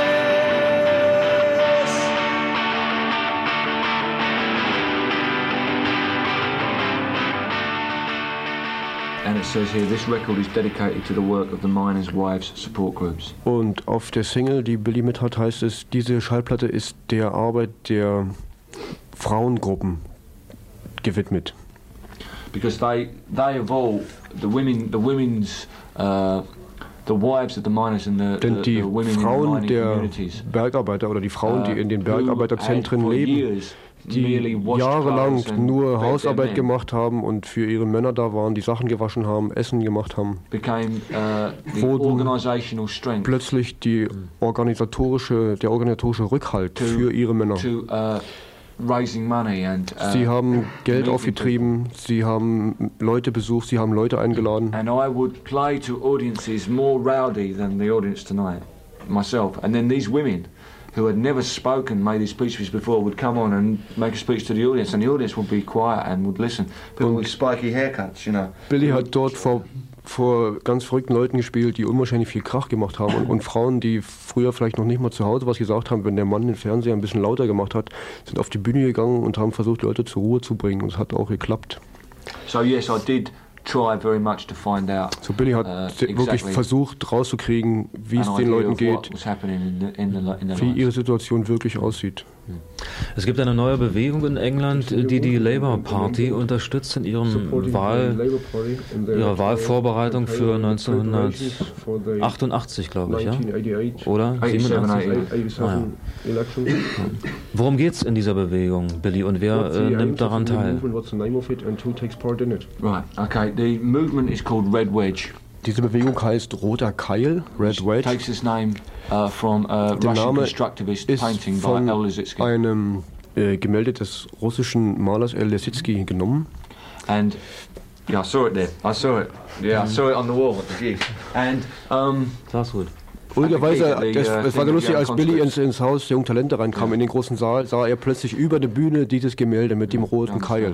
And it says here, this record is dedicated to the work of the Miners' Wives Support Groups. Und auf der Single, die Billy mit hat, heißt es, diese Schallplatte ist der Arbeit der Frauengruppen gewidmet. Because they they have all the women the women's uh, the wives of the miners and the, Denn the, die the women Frauen in the mining der communities, Bergarbeiter oder die Frauen, die in den uh, Bergarbeiterzentren who had for leben, years die merely washed jahrelang clothes and nur fed their Hausarbeit men, gemacht haben und für ihre Männer da waren, die Sachen gewaschen haben, Essen gemacht haben, became uh, the wurden organizational strength plötzlich die organisatorische, der organisatorische Rückhalt to, für ihre Männer. to, uh, raising money and, uh, Sie haben Geld meeting aufgetrieben, sie haben Leute besucht, sie haben Leute eingeladen. And I would play to audiences more rowdy than the audience tonight, myself. And then these women, who had never spoken, made these speeches before, would come on and make a speech to the audience, and the audience would be quiet and would listen. People with spiky haircuts, you know. Billy hat dort vor, vor ganz verrückten Leuten gespielt, die unwahrscheinlich viel Krach gemacht haben. Und, und Frauen, die früher vielleicht noch nicht mal zu Hause was gesagt haben, wenn der Mann den Fernseher ein bisschen lauter gemacht hat, sind auf die Bühne gegangen und haben versucht, Leute zur Ruhe zu bringen. Und es hat auch geklappt. So yes, I did try very much to find out. So Billy hat uh, wirklich exactly versucht rauszukriegen, wie es den Leuten geht, wie ihre Situation wirklich aussieht. Es gibt eine neue Bewegung in England, die die Labour Party unterstützt in ihrem Wahl, ihrer Wahlvorbereitung für neunzehnhundertachtundachtzig, glaube ich, ja? Oder? siebenundachtzig? Ah, ja. Worum geht es in dieser Bewegung, Billy, und wer äh, nimmt daran teil? Right, okay, the movement is called Red Wedge. Diese Bewegung heißt Roter Keil, Red Wedge. Takes its name uh, from a Der Russian Name constructivist ist painting by von El Lissitzky. einem äh, Gemälde des russischen Malers El Lissitzky genommen. And yeah, I saw it there. I saw it. Yeah, I saw it on the wall at the gig. And um, Das gut. Ruhigerweise, das, uh, es war so lustig, als Billy ins, ins Haus der Jungtalente reinkam, ja. in den großen Saal, sah er plötzlich über der Bühne dieses Gemälde mit dem roten Keil.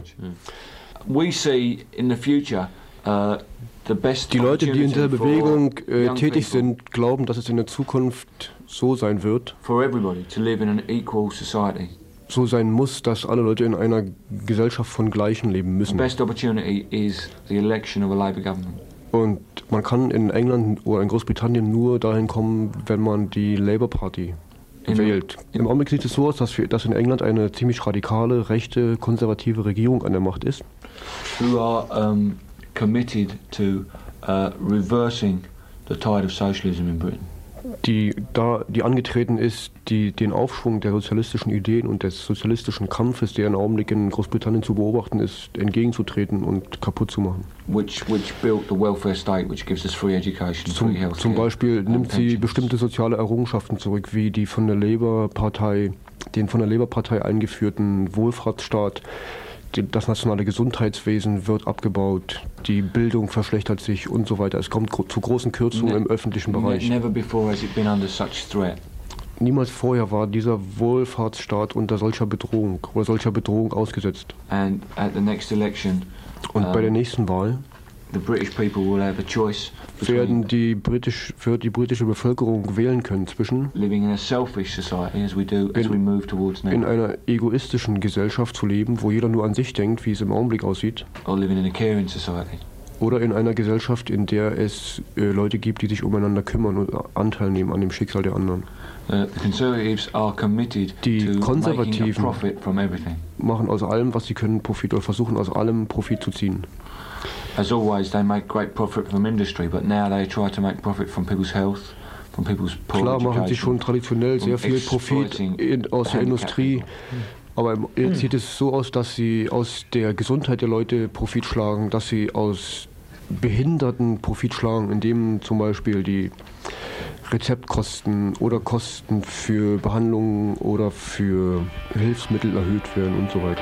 We see in the future uh, the best Die Leute, die in dieser Bewegung äh, young tätig people, sind, glauben, dass es in der Zukunft so sein wird, for everybody to live in an equal society. so sein muss, dass alle Leute in einer Gesellschaft von Gleichen leben The müssen. best opportunity is the election of a Labour government. Und man kann in England oder in Großbritannien nur dahin kommen, wenn man die Labour Party In- wählt. Im Augenblick sieht es so aus, dass, wir, dass in England eine ziemlich radikale, rechte, konservative Regierung an der Macht ist, Who are um, committed to uh, reversing the tide of socialism in Britain. die, da, die angetreten ist, die, den Aufschwung der sozialistischen Ideen und des sozialistischen Kampfes, der im Augenblick in Großbritannien zu beobachten ist, entgegenzutreten und kaputt zu machen. Which which built the welfare state, which gives us free education, Zum, free healthcare. zum Beispiel and nimmt sie pensions. bestimmte soziale Errungenschaften zurück, wie die von der Labour-Partei, den von der Labour-Partei eingeführten Wohlfahrtsstaat. Die, das nationale Gesundheitswesen wird abgebaut, die Bildung verschlechtert sich und so weiter. Es kommt gro- zu großen Kürzungen Ne- im öffentlichen Ne- Bereich. Never before has it been under such threat. Niemals vorher war dieser Wohlfahrtsstaat unter solcher Bedrohung oder solcher Bedrohung ausgesetzt. And at the next election, Und bei der um, nächsten Wahl the British people will have a choice werden between die, britisch, wird die britische Bevölkerung wählen können zwischen living in a selfish society, as we do as In- we move towards in now, einer egoistischen Gesellschaft zu leben, wo jeder nur an sich denkt, wie es im Augenblick aussieht, or living in a caring society. oder in einer Gesellschaft, in der es äh, Leute gibt, die sich umeinander kümmern und Anteil nehmen an dem Schicksal der anderen. Uh, the Conservatives are committed Die to making a Konservativen profit from everything. Machen aus allem, was sie können, Profit oder versuchen aus allem Profit zu ziehen. As always, they make great profit from industry, but now they try to make profit from people's health, Klar machen sie schon traditionell sehr viel Profit in, aus der Industrie, aber jetzt sieht es so aus, dass sie aus der Gesundheit der Leute Profit schlagen, dass sie aus Behinderten Profit schlagen, indem zum Beispiel die Rezeptkosten oder Kosten für Behandlungen oder für Hilfsmittel erhöht werden und so weiter.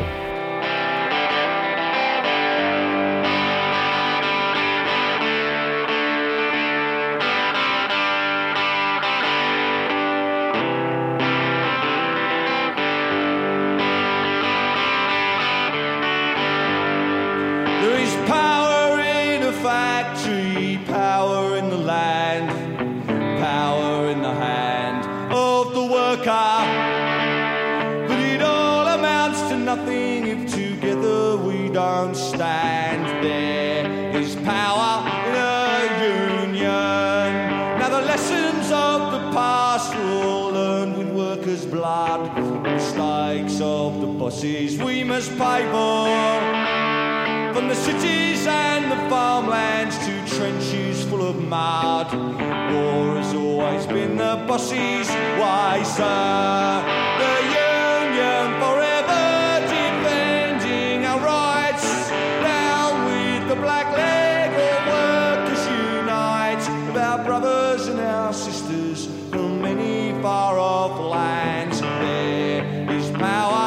We must pay for, from the cities and the farmlands to trenches full of mud. War has always been the boss's way, sir. The union forever defending our rights. Down with the black leg, all workers unite. With our brothers and our sisters from many far off lands. There is power.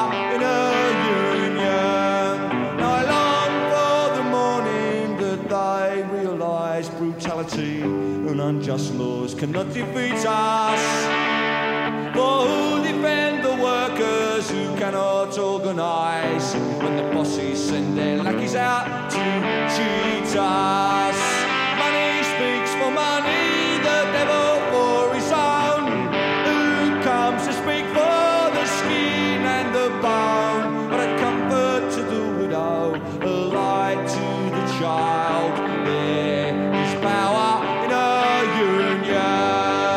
And unjust laws cannot defeat us. For who'll defend the workers who cannot organise when the bosses send their lackeys out to cheat us? Money speaks for money, the devil for his own. Who comes to speak for the skin and the bone? But a comfort to the widow, a light to the child. There is power in a union.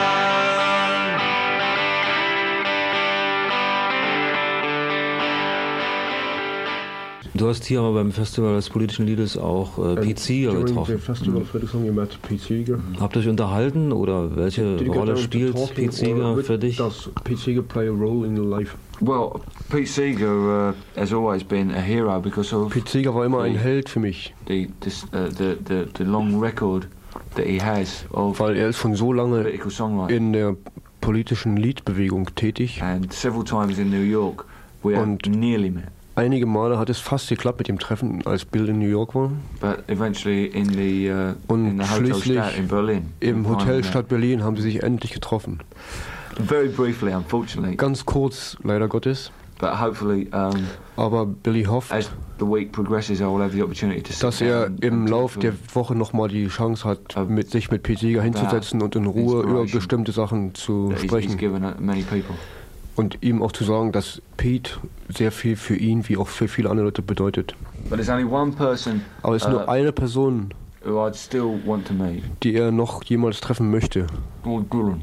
Du hast hier aber beim Festival des politischen Liedes auch äh, Pete Seeger getroffen. Festival mhm. met Pete Seeger. Habt ihr euch unterhalten oder welche Did Rolle spielt Pete Seeger für dich? Does Pete Seeger play a role in your life? Well, Pete Seeger uh, has always been a hero because of Pete Seeger war immer ein Held für mich. The, this, uh, the, the, the long record that he has of Weil er ist schon so lange in der politischen Liedbewegung tätig. And several times in New York we have nearly met. Einige Male hat es fast geklappt mit dem Treffen, als Bill in New York war. But eventually in the, uh, Und in the Hotel Stadt in Berlin. Im Hotel Stadt Berlin haben sie sich endlich getroffen. Very briefly, unfortunately. Ganz kurz, leider Gottes. But hopefully, um, aber Billy hofft, as the week progresses, I will have the opportunity to dass er im Lauf der Woche nochmal die Chance hat, uh, mit sich mit Pete Seeger hinzusetzen und in Ruhe über bestimmte Sachen zu sprechen. Und ihm auch zu sagen, dass Pete sehr viel für ihn wie auch für viele andere Leute bedeutet. But there's only one person, aber es ist uh, nur eine Person, who I'd still want to meet. Die er noch jemals treffen möchte. Bob Dylan.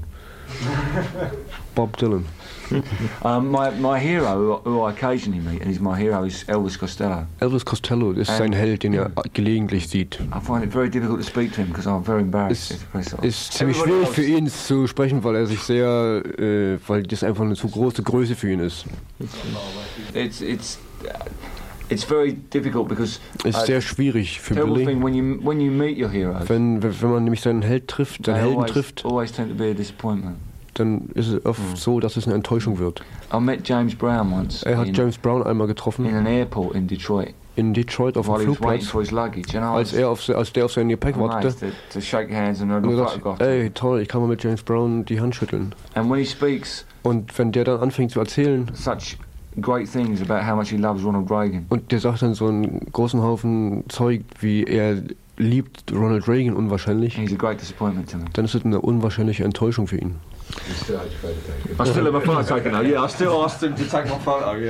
Bob Dylan. um, my, my hero, who I occasionally meet, and he's my hero, is Elvis Costello. Elvis Costello ist and sein Held, den er gelegentlich sieht. I find it very difficult to speak to him because I'm very embarrassed. Es ist ziemlich schwierig für ihn zu sprechen, weil er sich sehr, äh, weil das einfach eine zu große Größe für ihn ist. It's it's. It's very difficult because es ist sehr schwierig für Billy. Thing, when you, when you meet your heroes, wenn, wenn man nämlich seinen Held trifft, seinen Helden always, trifft, always tend to be a disappointment. Dann ist es oft mm. so, dass es eine Enttäuschung wird. I met James Brown once. Er hat in, James Brown einmal getroffen. In an airport in Detroit. In Detroit auf dem Flugplatz, luggage, als, er auf, als der auf sein Gepäck wartete. To, to shake hands and und er sagt, ey, toll, ich kann mal mit James Brown die Hand schütteln. And when he speaks, und wenn der dann anfängt zu erzählen, such great things about how much he loves Ronald Reagan. Und der sagt dann so einen großen Haufen Zeug, wie er liebt Ronald Reagan unwahrscheinlich. He's a great disappointment to me. Dann ist es eine unwahrscheinliche Enttäuschung für ihn. I still have my photo taken now. Yeah, I still asked him to take my photo. Yeah.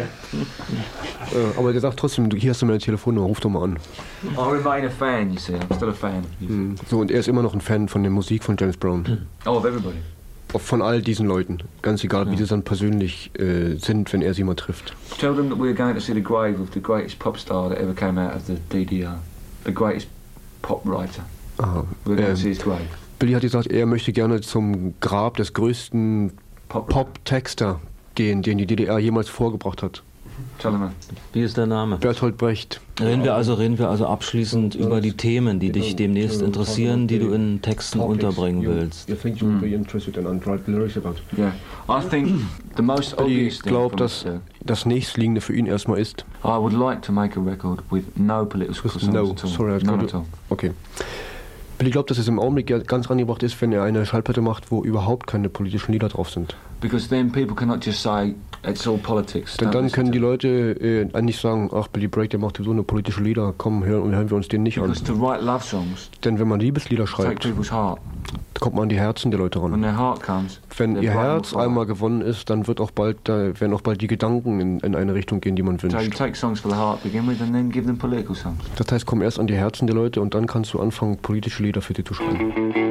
äh, aber der sagt trotzdem, hier hast du meine Telefonnummer, ruf doch mal an. I remain a fan, you see. I'm still a fan. Mhm. So, und er ist immer noch ein Fan von der Musik von James Brown. Oh, of everybody. Von all diesen Leuten, ganz egal, ja. wie sie dann persönlich äh, sind, wenn er sie mal trifft. Tell them that we're going to see the grave of the greatest pop star that ever came out of the D D R, the greatest pop writer. Aha. We're going äh, to see his grave. Billy hat gesagt, er möchte gerne zum Grab des größten Pop-Texter gehen, den die D D R jemals vorgebracht hat. Wie ist der Name? Bertolt Brecht. Reden wir also, reden wir also abschließend über die Themen, die dich demnächst interessieren, die du in Texten unterbringen willst. Mm. Ich glaube, dass das nächstliegende für ihn erstmal ist. I would like to make a record with no political songs No, at all. sorry, None at all. Okay. Billy glaubt, dass es im Augenblick ganz angebracht ist, wenn er eine Schallplatte macht, wo überhaupt keine politischen Lieder drauf sind. Because then people cannot just say it's all politics. Denn dann können die Leute äh, nicht sagen, ach, Billy Bragg, der macht so eine politische Lieder, komm, hören, hören wir uns den nicht Because an. to write love songs, denn wenn man Liebeslieder schreibt, take people's heart. kommt man an die Herzen der Leute ran. When their heart comes, wenn ihr Herz einmal gewonnen ist, dann wird auch bald, da werden auch bald die Gedanken in, in eine Richtung gehen, die man wünscht. So you take songs for the heart, begin with, and then give them political songs. Das heißt, komm erst an die Herzen der Leute und dann kannst du anfangen, politische Lieder für die zu schreiben.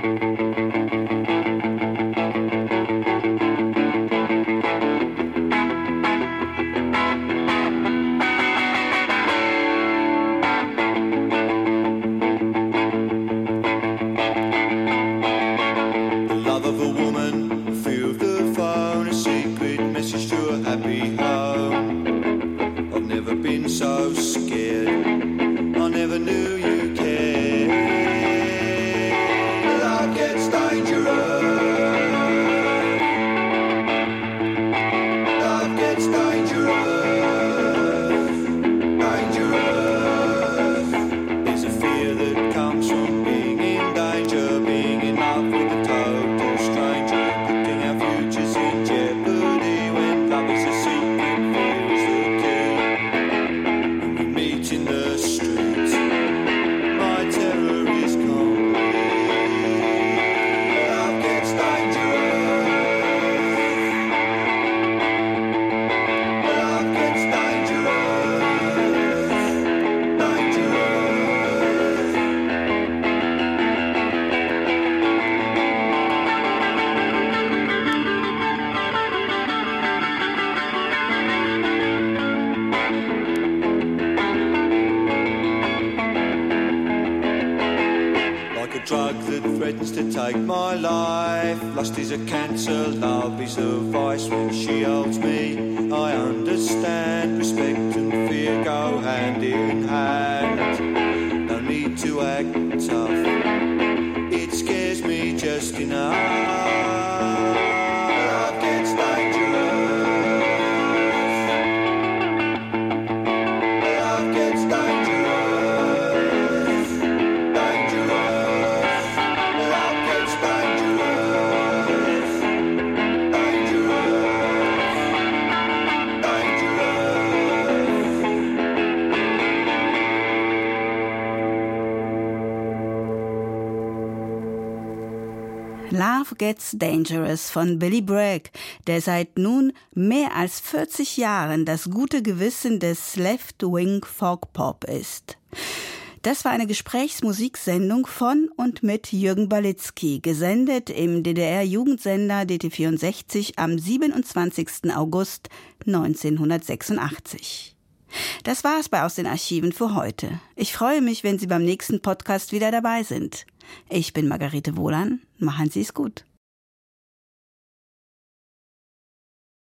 drug that threatens to take my life. Lust is a cancer, love is a vice. When she holds me, I understand. Respect and fear go hand in hand. No need to act tough, it scares me just enough. Love gets dangerous. Love gets dangerous. Love Gets Dangerous von Billy Bragg, der seit nun mehr als vierzig Jahren das gute Gewissen des Left-Wing Folk-Pop ist. Das war eine Gesprächsmusiksendung von und mit Jürgen Balitzky, gesendet im D D R-Jugendsender D T vierundsechzig am siebenundzwanzigsten August neunzehnhundertsechsundachtzig. Das war's bei Aus den Archiven für heute. Ich freue mich, wenn Sie beim nächsten Podcast wieder dabei sind. Ich bin Margarete Wohlan. Machen Sie es gut.